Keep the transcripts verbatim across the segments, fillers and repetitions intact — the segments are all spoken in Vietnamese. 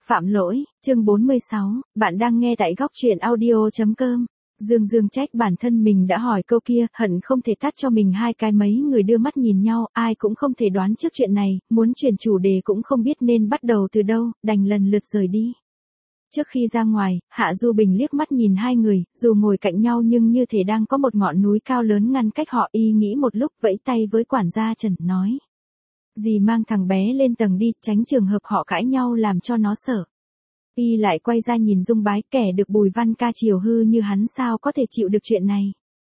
Phạm lỗi, chương bốn mươi sáu, bạn đang nghe tại góc truyện audio chấm com. Dương Dương trách bản thân mình đã hỏi câu kia, hận không thể tát cho mình hai cái. Mấy người đưa mắt nhìn nhau, ai cũng không thể đoán trước chuyện này, muốn chuyển chủ đề cũng không biết nên bắt đầu từ đâu, đành lần lượt rời đi. Trước khi ra ngoài, Hạ Du Bình liếc mắt nhìn hai người, dù ngồi cạnh nhau nhưng như thể đang có một ngọn núi cao lớn ngăn cách họ. Y nghĩ một lúc, vẫy tay với quản gia Trần, nói: dì mang thằng bé lên tầng đi, tránh trường hợp họ cãi nhau làm cho nó sợ. Y lại quay ra nhìn Dung Bái, kẻ được Bùi Văn Ca chiều hư như hắn sao có thể chịu được chuyện này.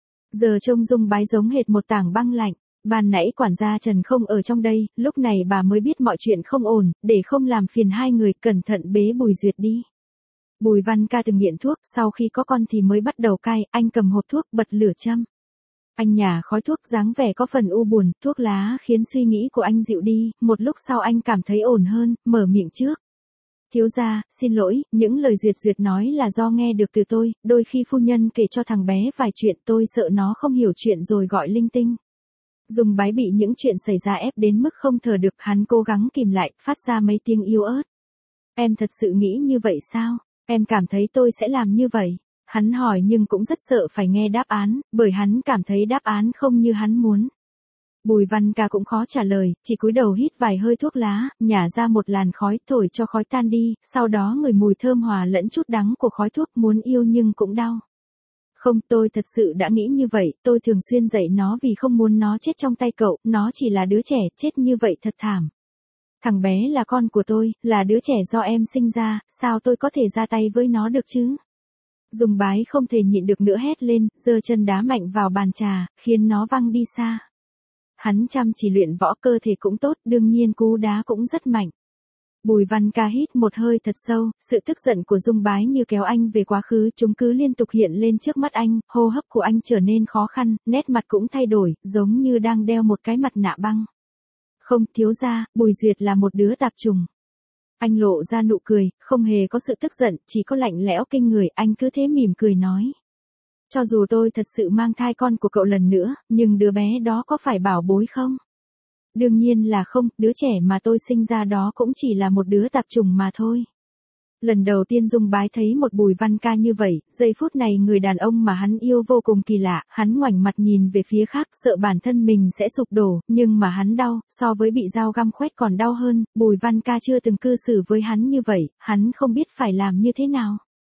Giờ trông Dung Bái giống hệt một tảng băng lạnh. Ban nãy quản gia Trần không ở trong đây, lúc này bà mới biết mọi chuyện không ổn, để không làm phiền hai người, cẩn thận bế Bùi Duyệt đi. Bùi Văn Ca từng nghiện thuốc, sau khi có con thì mới bắt đầu cai. Anh cầm hộp thuốc, bật lửa châm. Anh nhả khói thuốc, dáng vẻ có phần u buồn. Thuốc lá khiến suy nghĩ của anh dịu đi. Một lúc sau anh cảm thấy ổn hơn, mở miệng trước: thiếu gia, xin lỗi, những lời Duyệt Duyệt nói là do nghe được từ tôi. Đôi khi phu nhân kể cho thằng bé vài chuyện, tôi sợ nó không hiểu chuyện rồi gọi linh tinh. Dung Bái bị những chuyện xảy ra ép đến mức không thở được, hắn cố gắng kìm lại, phát ra mấy tiếng yếu ớt. Em thật sự nghĩ như vậy sao? Em cảm thấy tôi sẽ làm như vậy. Hắn hỏi nhưng cũng rất sợ phải nghe đáp án, bởi hắn cảm thấy đáp án không như hắn muốn. Bùi Văn Ca cũng khó trả lời, chỉ cúi đầu hít vài hơi thuốc lá, nhả ra một làn khói, thổi cho khói tan đi, sau đó ngửi mùi thơm hòa lẫn chút đắng của khói thuốc. Muốn yêu nhưng cũng đau. Không, tôi thật sự đã nghĩ như vậy, tôi thường xuyên dạy nó vì không muốn nó chết trong tay cậu, nó chỉ là đứa trẻ, chết như vậy thật thảm. Thằng bé là con của tôi, là đứa trẻ do em sinh ra, sao tôi có thể ra tay với nó được chứ? Dung Bái không thể nhịn được nữa hét lên, giơ chân đá mạnh vào bàn trà, khiến nó văng đi xa. Hắn chăm chỉ luyện võ, cơ thể cũng tốt, đương nhiên cú đá cũng rất mạnh. Bùi Văn Ca hít một hơi thật sâu, sự tức giận của Dung Bái như kéo anh về quá khứ, chúng cứ liên tục hiện lên trước mắt anh, hô hấp của anh trở nên khó khăn, nét mặt cũng thay đổi, giống như đang đeo một cái mặt nạ băng. Không, thiếu gia, Bùi Duyệt là một đứa tạp trùng. Anh lộ ra nụ cười, không hề có sự tức giận, chỉ có lạnh lẽo kinh người. Anh cứ thế mỉm cười nói: cho dù tôi thật sự mang thai con của cậu lần nữa, nhưng đứa bé đó có phải bảo bối không? Đương nhiên là không, đứa trẻ mà tôi sinh ra đó cũng chỉ là một đứa tạp trùng mà thôi. Lần đầu tiên Dung Bái thấy một Bùi Văn Ca như vậy, giây phút này người đàn ông mà hắn yêu vô cùng kỳ lạ, hắn ngoảnh mặt nhìn về phía khác, sợ bản thân mình sẽ sụp đổ, nhưng mà hắn đau, so với bị dao găm khoét còn đau hơn. Bùi Văn Ca chưa từng cư xử với hắn như vậy, hắn không biết phải làm như thế nào.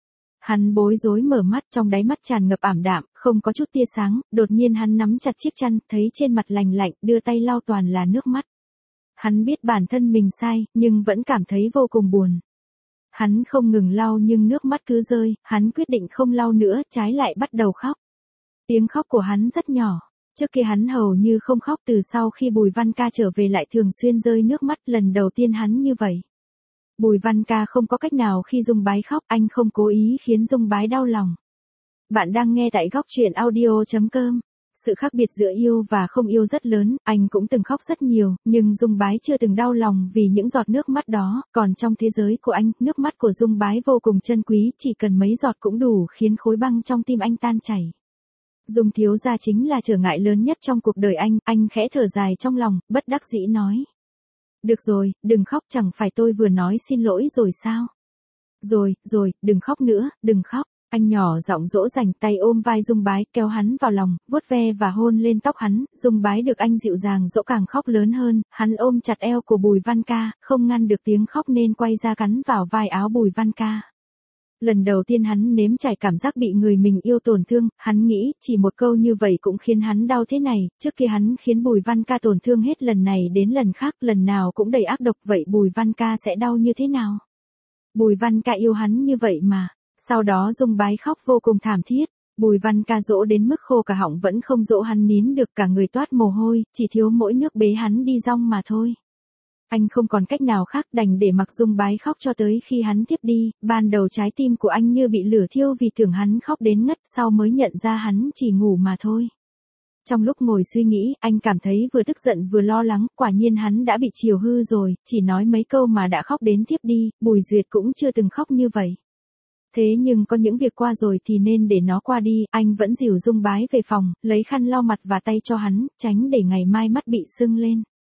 Hắn bối rối mở mắt, trong đáy mắt tràn ngập ảm đạm, không có chút tia sáng. Đột nhiên hắn nắm chặt chiếc chăn, thấy trên mặt lành lạnh, đưa tay lau toàn là nước mắt. Hắn biết bản thân mình sai, nhưng vẫn cảm thấy vô cùng buồn. Hắn không ngừng lau nhưng nước mắt cứ rơi, hắn quyết định không lau nữa, trái lại bắt đầu khóc. Tiếng khóc của hắn rất nhỏ. Trước kia hắn hầu như không khóc, từ sau khi Bùi Văn Ca trở về lại thường xuyên rơi nước mắt, lần đầu tiên hắn như vậy. Bùi Văn Ca không có cách nào khi Dung Bái khóc, anh không cố ý khiến Dung Bái đau lòng. Bạn đang nghe tại góc truyện audio chấm com. Sự khác biệt giữa yêu và không yêu rất lớn, anh cũng từng khóc rất nhiều, nhưng Dung Bái chưa từng đau lòng vì những giọt nước mắt đó, còn trong thế giới của anh, nước mắt của Dung Bái vô cùng chân quý, chỉ cần mấy giọt cũng đủ khiến khối băng trong tim anh tan chảy. Dung thiếu gia chính là trở ngại lớn nhất trong cuộc đời anh, anh khẽ thở dài trong lòng, bất đắc dĩ nói: được rồi, đừng khóc, chẳng phải tôi vừa nói xin lỗi rồi sao? Rồi, rồi, đừng khóc nữa, đừng khóc. Anh nhỏ giọng dỗ dành, tay ôm vai Dung Bái, kéo hắn vào lòng, vuốt ve và hôn lên tóc hắn. Dung Bái được anh dịu dàng dỗ càng khóc lớn hơn, hắn ôm chặt eo của Bùi Văn Ca, không ngăn được tiếng khóc nên quay ra cắn vào vai áo Bùi Văn Ca. Lần đầu tiên hắn nếm trải cảm giác bị người mình yêu tổn thương, hắn nghĩ chỉ một câu như vậy cũng khiến hắn đau thế này. Trước kia hắn khiến Bùi Văn Ca tổn thương hết lần này đến lần khác, lần nào cũng đầy ác độc, vậy Bùi Văn Ca sẽ đau như thế nào? Bùi Văn Ca yêu hắn như vậy mà. Sau đó Dung Bái khóc vô cùng thảm thiết. Bùi Văn Ca dỗ đến mức khô cả họng vẫn không dỗ hắn nín được, cả người toát mồ hôi, chỉ thiếu mỗi nước bế hắn đi rong mà thôi. Anh không còn cách nào khác, đành để mặc Dung Bái khóc cho tới khi hắn tiếp đi. Ban đầu trái tim của anh như bị lửa thiêu vì tưởng hắn khóc đến ngất, sau mới nhận ra hắn chỉ ngủ mà thôi. Trong lúc ngồi suy nghĩ, anh cảm thấy vừa tức giận vừa lo lắng, quả nhiên hắn đã bị chiều hư rồi, chỉ nói mấy câu mà đã khóc đến tiếp đi. Bùi Duyệt cũng chưa từng khóc như vậy. Thế nhưng có những việc qua rồi thì nên để nó qua đi, anh vẫn dìu Dung Bái về phòng, lấy khăn lau mặt và tay cho hắn, tránh để ngày mai mắt bị sưng lên.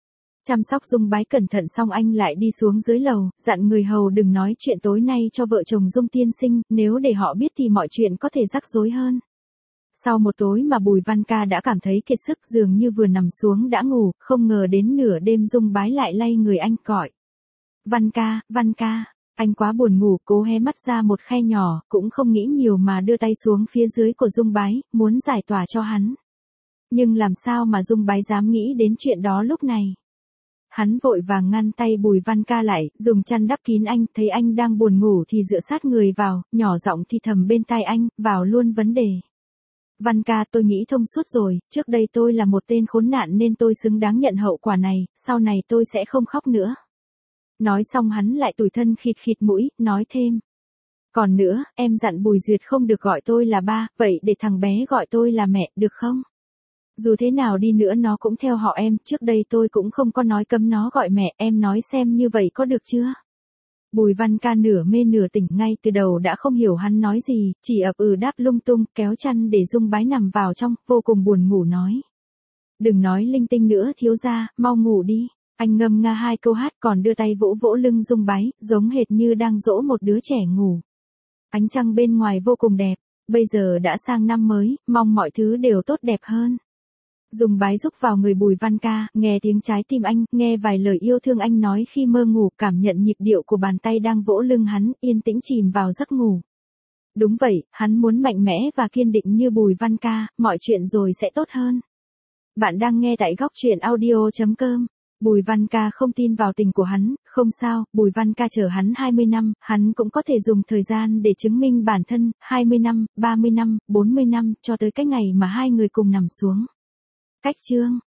Chăm sóc Dung Bái cẩn thận xong anh lại đi xuống dưới lầu, dặn người hầu đừng nói chuyện tối nay cho vợ chồng Dung tiên sinh, nếu để họ biết thì mọi chuyện có thể rắc rối hơn. Sau một tối mà Bùi Văn Ca đã cảm thấy kiệt sức, dường như vừa nằm xuống đã ngủ, không ngờ đến nửa đêm Dung Bái lại lay người anh gọi. Văn Ca, Văn Ca, anh quá buồn ngủ, cố hé mắt ra một khe nhỏ, cũng không nghĩ nhiều mà đưa tay xuống phía dưới của Dung Bái, muốn giải tỏa cho hắn. Nhưng làm sao mà Dung Bái dám nghĩ đến chuyện đó lúc này. Hắn vội vàng ngăn tay Bùi Văn Ca lại, dùng chăn đắp kín anh, thấy anh đang buồn ngủ thì dựa sát người vào, nhỏ giọng thì thầm bên tai anh, vào luôn vấn đề. Văn Ca, tôi nghĩ thông suốt rồi, trước đây tôi là một tên khốn nạn nên tôi xứng đáng nhận hậu quả này, sau này tôi sẽ không khóc nữa. Nói xong hắn lại tủi thân khịt khịt mũi, nói thêm. Còn nữa, em dặn Bùi Duyệt không được gọi tôi là ba, vậy để thằng bé gọi tôi là mẹ, được không? Dù thế nào đi nữa nó cũng theo họ em, trước đây tôi cũng không có nói cấm nó gọi mẹ, em nói xem như vậy có được chưa? Bùi Văn Ca nửa mê nửa tỉnh, ngay từ đầu đã không hiểu hắn nói gì, chỉ ậm ừ đáp lung tung, kéo chăn để Dung Bái nằm vào trong, vô cùng buồn ngủ nói. Đừng nói linh tinh nữa thiếu gia, mau ngủ đi. Anh ngâm nga hai câu hát còn đưa tay vỗ vỗ lưng Dung Bái, giống hệt như đang dỗ một đứa trẻ ngủ. Ánh trăng bên ngoài vô cùng đẹp, bây giờ đã sang năm mới, mong mọi thứ đều tốt đẹp hơn. Dung Bái rúc vào người Bùi Văn Ca, nghe tiếng trái tim anh, nghe vài lời yêu thương anh nói khi mơ ngủ, cảm nhận nhịp điệu của bàn tay đang vỗ lưng hắn, yên tĩnh chìm vào giấc ngủ. Đúng vậy, hắn muốn mạnh mẽ và kiên định như Bùi Văn Ca, mọi chuyện rồi sẽ tốt hơn. Bạn đang nghe tại góc truyện audio chấm com. Bùi Văn Ca không tin vào tình của hắn, không sao, Bùi Văn Ca chờ hắn hai mươi năm, hắn cũng có thể dùng thời gian để chứng minh bản thân, hai mươi năm, ba mươi năm, bốn mươi năm, cho tới cái ngày mà hai người cùng nằm xuống. Cách chương